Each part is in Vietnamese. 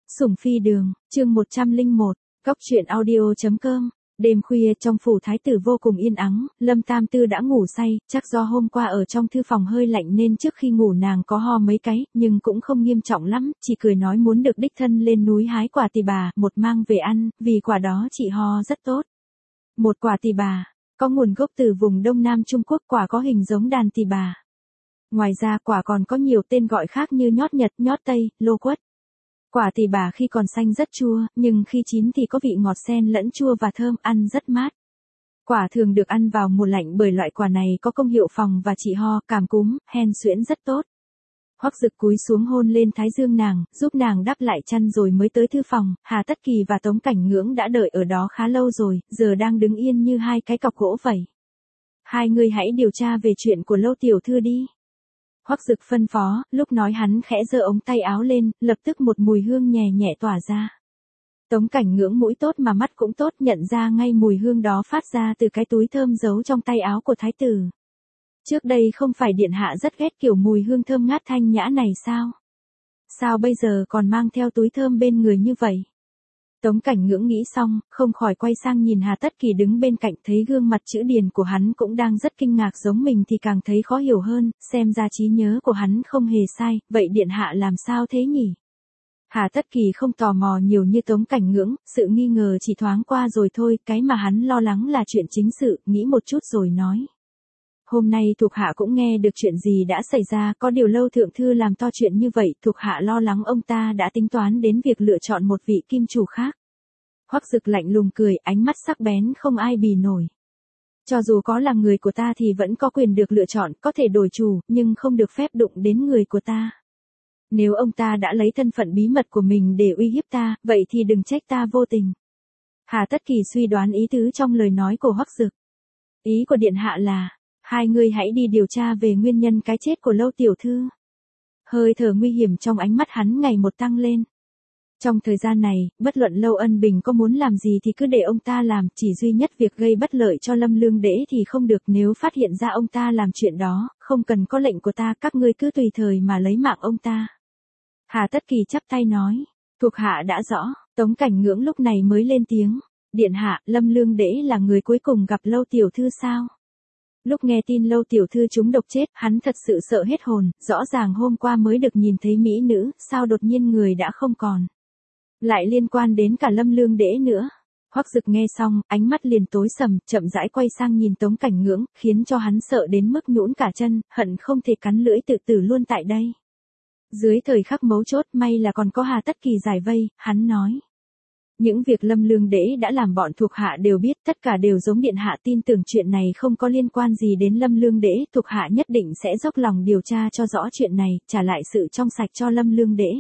Sủng phi đường, chương 101, Góc truyện audio.com. Đêm khuya trong phủ thái tử vô cùng yên ắng, Lâm Tam Tư đã ngủ say, chắc do hôm qua ở trong thư phòng hơi lạnh nên trước khi ngủ nàng có ho mấy cái, nhưng cũng không nghiêm trọng lắm, chỉ cười nói muốn được đích thân lên núi hái quả tỳ bà, một mang về ăn, vì quả đó chị ho rất tốt. Một quả tỳ bà, có nguồn gốc từ vùng Đông Nam Trung Quốc, quả có hình giống đàn tỳ bà. Ngoài ra quả còn có nhiều tên gọi khác như nhót Nhật, nhót Tây, lô quất. Quả tỳ bà khi còn xanh rất chua, nhưng khi chín thì có vị ngọt xen lẫn chua và thơm, ăn rất mát. Quả thường được ăn vào mùa lạnh bởi loại quả này có công hiệu phòng và trị ho, cảm cúm, hen suyễn rất tốt. Hoắc Dực cúi xuống hôn lên thái dương nàng, giúp nàng đắp lại chăn rồi mới tới thư phòng. Hà Tất Kỳ và Tống Cảnh Ngưỡng đã đợi ở đó khá lâu rồi, giờ đang đứng yên như hai cái cọc gỗ vậy. Hai người hãy điều tra về chuyện của Lâu tiểu thư đi. Hoắc Dực phân phó, lúc nói hắn khẽ giơ ống tay áo lên, lập tức một mùi hương nhẹ nhẹ tỏa ra. Tống Cảnh Ngưỡng mũi tốt mà mắt cũng tốt, nhận ra ngay mùi hương đó phát ra từ cái túi thơm giấu trong tay áo của thái tử. Trước đây không phải điện hạ rất ghét kiểu mùi hương thơm ngát thanh nhã này sao? Sao bây giờ còn mang theo túi thơm bên người như vậy? Tống Cảnh Ngưỡng nghĩ xong, không khỏi quay sang nhìn Hà Tất Kỳ đứng bên cạnh, thấy gương mặt chữ điền của hắn cũng đang rất kinh ngạc giống mình thì càng thấy khó hiểu hơn, xem ra trí nhớ của hắn không hề sai, vậy điện hạ làm sao thế nhỉ? Hà Tất Kỳ không tò mò nhiều như Tống Cảnh Ngưỡng, sự nghi ngờ chỉ thoáng qua rồi thôi, cái mà hắn lo lắng là chuyện chính sự, nghĩ một chút rồi nói. Hôm nay thuộc hạ cũng nghe được chuyện gì đã xảy ra, có điều Lâu thượng thư làm to chuyện như vậy, thuộc hạ lo lắng ông ta đã tính toán đến việc lựa chọn một vị kim chủ khác. Hoắc Dực lạnh lùng cười, ánh mắt sắc bén không ai bì nổi. Cho dù có là người của ta thì vẫn có quyền được lựa chọn, có thể đổi chủ, nhưng không được phép đụng đến người của ta. Nếu ông ta đã lấy thân phận bí mật của mình để uy hiếp ta, vậy thì đừng trách ta vô tình. Hà Tất Kỳ suy đoán ý tứ trong lời nói của Hoắc Dực. Ý của điện hạ là, hai người hãy đi điều tra về nguyên nhân cái chết của Lâu tiểu thư. Hơi thở nguy hiểm trong ánh mắt hắn ngày một tăng lên. Trong thời gian này, bất luận Lâu Ân Bình có muốn làm gì thì cứ để ông ta làm, chỉ duy nhất việc gây bất lợi cho Lâm Lương Đễ thì không được, nếu phát hiện ra ông ta làm chuyện đó, không cần có lệnh của ta, các ngươi cứ tùy thời mà lấy mạng ông ta. Hà Tất Kỳ chắp tay nói, thuộc hạ đã rõ. Tống Cảnh Ngưỡng lúc này mới lên tiếng, điện hạ, Lâm Lương Đễ là người cuối cùng gặp Lâu tiểu thư sao? Lúc nghe tin Lâu tiểu thư trúng độc chết, hắn thật sự sợ hết hồn, rõ ràng hôm qua mới được nhìn thấy mỹ nữ, sao đột nhiên người đã không còn. Lại liên quan đến cả Lâm Lương Đễ nữa. Hoắc Dực nghe xong, ánh mắt liền tối sầm, chậm rãi quay sang nhìn Tống Cảnh Ngưỡng, khiến cho hắn sợ đến mức nhũn cả chân, hận không thể cắn lưỡi tự tử luôn tại đây. Dưới thời khắc mấu chốt, may là còn có Hà Tất Kỳ giải vây, hắn nói. Những việc Lâm Lương Đễ đã làm bọn thuộc hạ đều biết, tất cả đều giống điện hạ, tin tưởng chuyện này không có liên quan gì đến Lâm Lương Đễ, thuộc hạ nhất định sẽ dốc lòng điều tra cho rõ chuyện này, trả lại sự trong sạch cho Lâm Lương Đễ.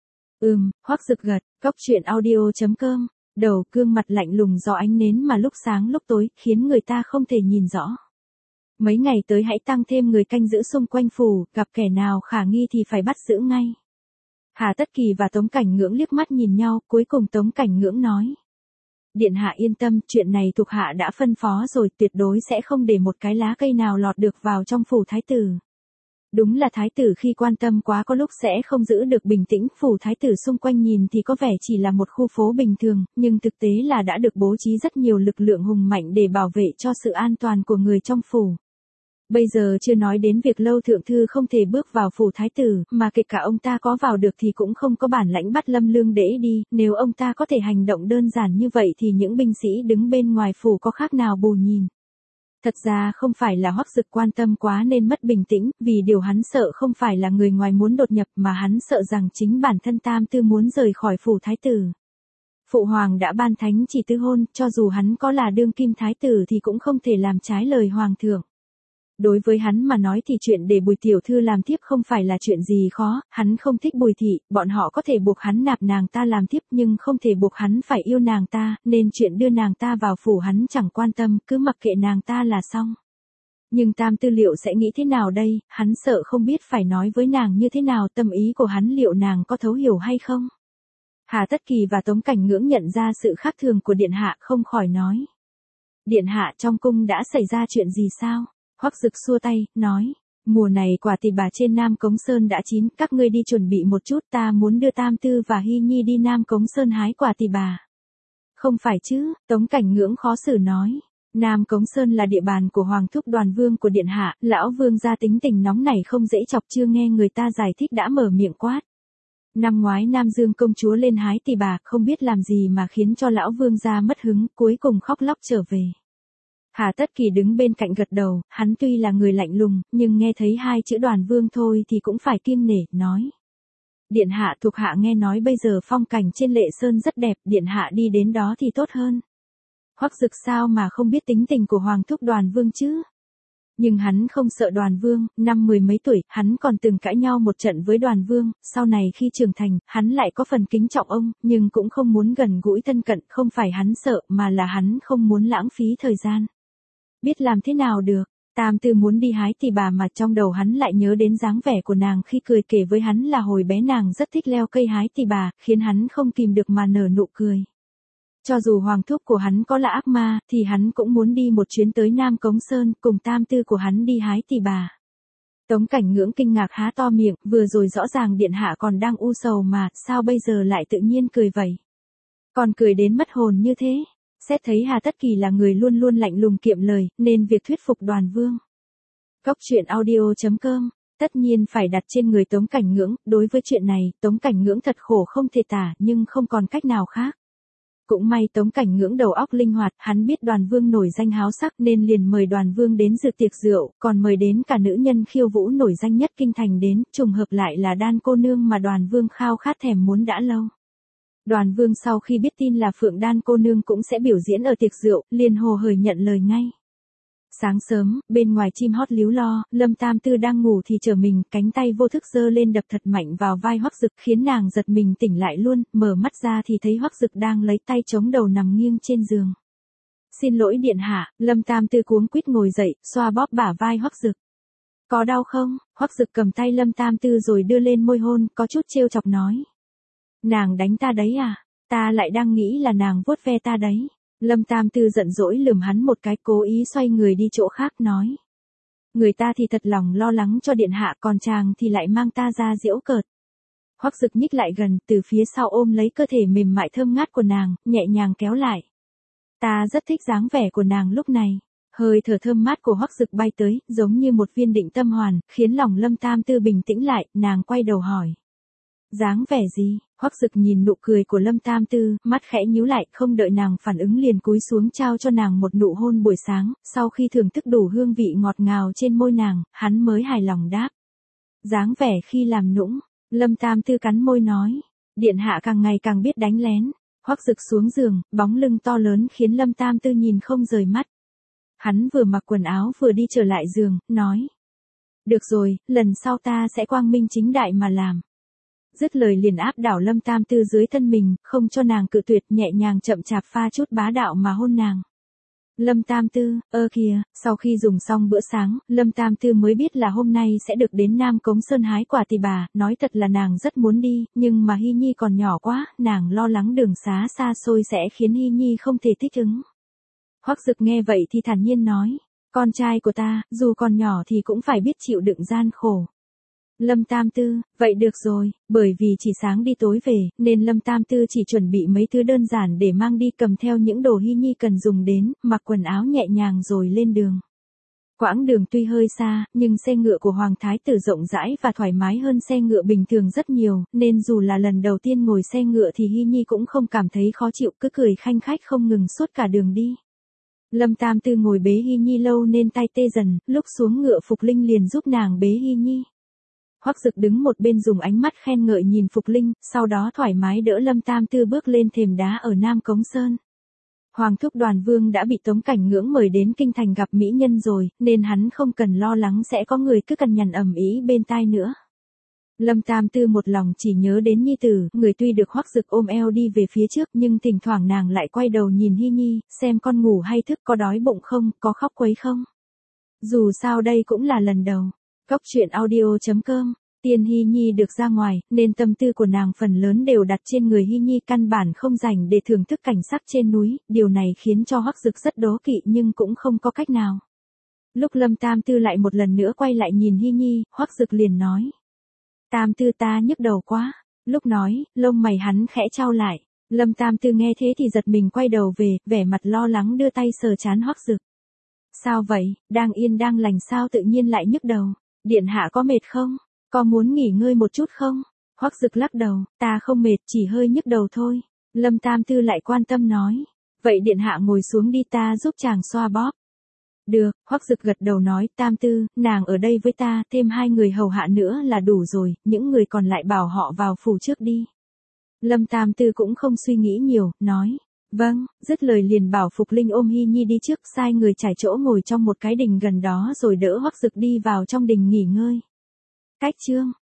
Hoắc Dực gật. Góc truyện audio.com. Đầu gương mặt lạnh lùng do ánh nến mà lúc sáng lúc tối, khiến người ta không thể nhìn rõ. Mấy ngày tới hãy tăng thêm người canh giữ xung quanh phủ, gặp kẻ nào khả nghi thì phải bắt giữ ngay. Hà Tất Kỳ và Tống Cảnh Ngưỡng liếc mắt nhìn nhau, cuối cùng Tống Cảnh Ngưỡng nói. Điện hạ yên tâm, chuyện này thuộc hạ đã phân phó rồi, tuyệt đối sẽ không để một cái lá cây nào lọt được vào trong phủ thái tử. Đúng là thái tử khi quan tâm quá có lúc sẽ không giữ được bình tĩnh, phủ thái tử xung quanh nhìn thì có vẻ chỉ là một khu phố bình thường, nhưng thực tế là đã được bố trí rất nhiều lực lượng hùng mạnh để bảo vệ cho sự an toàn của người trong phủ. Bây giờ chưa nói đến việc Lâu thượng thư không thể bước vào phủ thái tử, mà kể cả ông ta có vào được thì cũng không có bản lãnh bắt Lâm Lương Đễ đi, nếu ông ta có thể hành động đơn giản như vậy thì những binh sĩ đứng bên ngoài phủ có khác nào bù nhìn. Thật ra không phải là Hoắc Dực quan tâm quá nên mất bình tĩnh, vì điều hắn sợ không phải là người ngoài muốn đột nhập mà hắn sợ rằng chính bản thân Tam Tư muốn rời khỏi phủ thái tử. Phụ hoàng đã ban thánh chỉ tứ hôn, cho dù hắn có là đương kim thái tử thì cũng không thể làm trái lời hoàng thượng. Đối với hắn mà nói thì chuyện để Bùi tiểu thư làm thiếp không phải là chuyện gì khó, hắn không thích Bùi thị, bọn họ có thể buộc hắn nạp nàng ta làm thiếp nhưng không thể buộc hắn phải yêu nàng ta, nên chuyện đưa nàng ta vào phủ hắn chẳng quan tâm, cứ mặc kệ nàng ta là xong. Nhưng Tam Tư liệu sẽ nghĩ thế nào đây, hắn sợ không biết phải nói với nàng như thế nào, tâm ý của hắn liệu nàng có thấu hiểu hay không? Hà Tất Kỳ và Tống Cảnh Ngưỡng nhận ra sự khác thường của điện hạ, không khỏi nói. Điện hạ, trong cung đã xảy ra chuyện gì sao? Hoắc Dực xua tay, nói, mùa này quả tỳ bà trên Nam Cống Sơn đã chín, các ngươi đi chuẩn bị một chút, ta muốn đưa Tam Tư và Hy Nhi đi Nam Cống Sơn hái quả tỳ bà. Không phải chứ, Tống Cảnh Ngưỡng khó xử nói. Nam Cống Sơn là địa bàn của Hoàng thúc Đoàn Vương của Điện Hạ, lão Vương gia tính tình nóng nảy không dễ chọc, chưa nghe người ta giải thích đã mở miệng quát. Năm ngoái Nam Dương công chúa lên hái tỳ bà, không biết làm gì mà khiến cho lão Vương gia mất hứng, cuối cùng khóc lóc trở về. Hà Tất Kỳ đứng bên cạnh gật đầu, hắn tuy là người lạnh lùng, nhưng nghe thấy hai chữ Đoàn Vương thôi thì cũng phải kiêng nể, nói. Điện hạ, thuộc hạ nghe nói bây giờ phong cảnh trên Lệ Sơn rất đẹp, điện hạ đi đến đó thì tốt hơn. Hoắc Dực sao mà không biết tính tình của Hoàng thúc Đoàn Vương chứ? Nhưng hắn không sợ Đoàn Vương, năm mười mấy tuổi, hắn còn từng cãi nhau một trận với Đoàn Vương, sau này khi trưởng thành, hắn lại có phần kính trọng ông, nhưng cũng không muốn gần gũi thân cận, không phải hắn sợ, mà là hắn không muốn lãng phí thời gian. Biết làm thế nào được, Tam Tư muốn đi hái tỳ bà mà trong đầu hắn lại nhớ đến dáng vẻ của nàng khi cười kể với hắn là hồi bé nàng rất thích leo cây hái tỳ bà, khiến hắn không kìm được mà nở nụ cười. Cho dù hoàng thúc của hắn có là ác ma, thì hắn cũng muốn đi một chuyến tới Nam Cống Sơn, cùng Tam Tư của hắn đi hái tỳ bà. Tống Cảnh Ngưỡng kinh ngạc há to miệng, vừa rồi rõ ràng điện hạ còn đang u sầu mà, sao bây giờ lại tự nhiên cười vậy? Còn cười đến mất hồn như thế. Xét thấy Hà Tất Kỳ là người luôn luôn lạnh lùng kiệm lời, nên việc thuyết phục Đoàn Vương. Cốc truyện audio.com, tất nhiên phải đặt trên người Tống Cảnh Ngưỡng, đối với chuyện này, Tống Cảnh Ngưỡng thật khổ không thể tả, nhưng không còn cách nào khác. Cũng may Tống Cảnh Ngưỡng đầu óc linh hoạt, hắn biết Đoàn Vương nổi danh háo sắc nên liền mời Đoàn Vương đến dự tiệc rượu, còn mời đến cả nữ nhân khiêu vũ nổi danh nhất kinh thành đến, trùng hợp lại là Đan cô nương mà Đoàn Vương khao khát thèm muốn đã lâu. Đoàn Vương sau khi biết tin là Phượng Đan cô nương cũng sẽ biểu diễn ở tiệc rượu, liền hồ hởi nhận lời ngay. Sáng sớm, bên ngoài chim hót líu lo, Lâm Tam Tư đang ngủ thì trở mình, cánh tay vô thức giơ lên đập thật mạnh vào vai Hoắc Dực, khiến nàng giật mình tỉnh lại luôn, mở mắt ra thì thấy Hoắc Dực đang lấy tay chống đầu nằm nghiêng trên giường. Xin lỗi điện hạ, Lâm Tam Tư cuống quýt ngồi dậy, xoa bóp bả vai Hoắc Dực. Có đau không? Hoắc Dực cầm tay Lâm Tam Tư rồi đưa lên môi hôn, có chút trêu chọc nói. Nàng đánh ta đấy à? Ta lại đang nghĩ là nàng vuốt ve ta đấy. Lâm Tam Tư giận dỗi lườm hắn một cái, cố ý xoay người đi chỗ khác nói. Người ta thì thật lòng lo lắng cho điện hạ, còn chàng thì lại mang ta ra giễu cợt. Hoắc Dực nhích lại gần, từ phía sau ôm lấy cơ thể mềm mại thơm ngát của nàng, nhẹ nhàng kéo lại. Ta rất thích dáng vẻ của nàng lúc này. Hơi thở thơm mát của Hoắc Dực bay tới, giống như một viên định tâm hoàn, khiến lòng Lâm Tam Tư bình tĩnh lại, nàng quay đầu hỏi. Dáng vẻ gì? Hoắc Dực nhìn nụ cười của Lâm Tam Tư, mắt khẽ nhíu lại, không đợi nàng phản ứng liền cúi xuống trao cho nàng một nụ hôn buổi sáng, sau khi thưởng thức đủ hương vị ngọt ngào trên môi nàng, hắn mới hài lòng đáp. Dáng vẻ khi làm nũng, Lâm Tam Tư cắn môi nói, điện hạ càng ngày càng biết đánh lén. Hoắc Dực xuống giường, bóng lưng to lớn khiến Lâm Tam Tư nhìn không rời mắt. Hắn vừa mặc quần áo vừa đi trở lại giường, nói. Được rồi, lần sau ta sẽ quang minh chính đại mà làm. Dứt lời liền áp đảo Lâm Tam Tư dưới thân mình, không cho nàng cự tuyệt, nhẹ nhàng chậm chạp pha chút bá đạo mà hôn nàng. Lâm Tam Tư, kìa, sau khi dùng xong bữa sáng, Lâm Tam Tư mới biết là hôm nay sẽ được đến Nam Cống Sơn hái quả tỳ bà, nói thật là nàng rất muốn đi, nhưng mà Hy Nhi còn nhỏ quá, nàng lo lắng đường xá xa xôi sẽ khiến Hy Nhi không thể thích ứng. Hoắc Dực nghe vậy thì thản nhiên nói, con trai của ta, dù còn nhỏ thì cũng phải biết chịu đựng gian khổ. Lâm Tam Tư, vậy được rồi, bởi vì chỉ sáng đi tối về, nên Lâm Tam Tư chỉ chuẩn bị mấy thứ đơn giản để mang đi, cầm theo những đồ Hy Nhi cần dùng đến, mặc quần áo nhẹ nhàng rồi lên đường. Quãng đường tuy hơi xa, nhưng xe ngựa của Hoàng Thái Tử rộng rãi và thoải mái hơn xe ngựa bình thường rất nhiều, nên dù là lần đầu tiên ngồi xe ngựa thì Hy Nhi cũng không cảm thấy khó chịu, cứ cười khanh khách không ngừng suốt cả đường đi. Lâm Tam Tư ngồi bế Hy Nhi lâu nên tay tê dần, lúc xuống ngựa Phục Linh liền giúp nàng bế Hy Nhi. Hoắc Dực đứng một bên dùng ánh mắt khen ngợi nhìn Phục Linh, sau đó thoải mái đỡ Lâm Tam Tư bước lên thềm đá ở Nam Cống Sơn. Hoàng thúc Đoàn Vương đã bị Tống Cảnh Ngưỡng mời đến kinh thành gặp mỹ nhân rồi, nên hắn không cần lo lắng sẽ có người cứ cằn nhằn ầm ĩ bên tai nữa. Lâm Tam Tư một lòng chỉ nhớ đến nhi tử, người tuy được Hoắc Dực ôm eo đi về phía trước nhưng thỉnh thoảng nàng lại quay đầu nhìn Hy Nhi, xem con ngủ hay thức, có đói bụng không, có khóc quấy không. Dù sao đây cũng là lần đầu. Cốc truyện audio.com, Tiên Hy Nhi được ra ngoài, nên tâm tư của nàng phần lớn đều đặt trên người Hy Nhi, căn bản không dành để thưởng thức cảnh sắc trên núi, điều này khiến cho Hoắc Dực rất đố kỵ nhưng cũng không có cách nào. Lúc Lâm Tam Tư lại một lần nữa quay lại nhìn Hy Nhi, Hoắc Dực liền nói. Tam Tư ta nhức đầu quá. Lúc nói, lông mày hắn khẽ chau lại. Lâm Tam Tư nghe thế thì giật mình quay đầu về, vẻ mặt lo lắng đưa tay sờ trán Hoắc Dực. Sao vậy, đang yên đang lành sao tự nhiên lại nhức đầu? Điện hạ có mệt không? Có muốn nghỉ ngơi một chút không? Hoắc Dực lắc đầu, ta không mệt, chỉ hơi nhức đầu thôi. Lâm Tam Tư lại quan tâm nói. Vậy điện hạ ngồi xuống đi, ta giúp chàng xoa bóp. Được, Hoắc Dực gật đầu nói, Tam Tư, nàng ở đây với ta, thêm 2 người hầu hạ nữa là đủ rồi, những người còn lại bảo họ vào phủ trước đi. Lâm Tam Tư cũng không suy nghĩ nhiều, nói. Vâng, dứt lời liền bảo Phục Linh ôm Hy Nhi đi trước, sai người trải chỗ ngồi trong một cái đình gần đó rồi đỡ Hoắc Dực đi vào trong đình nghỉ ngơi. Cách chương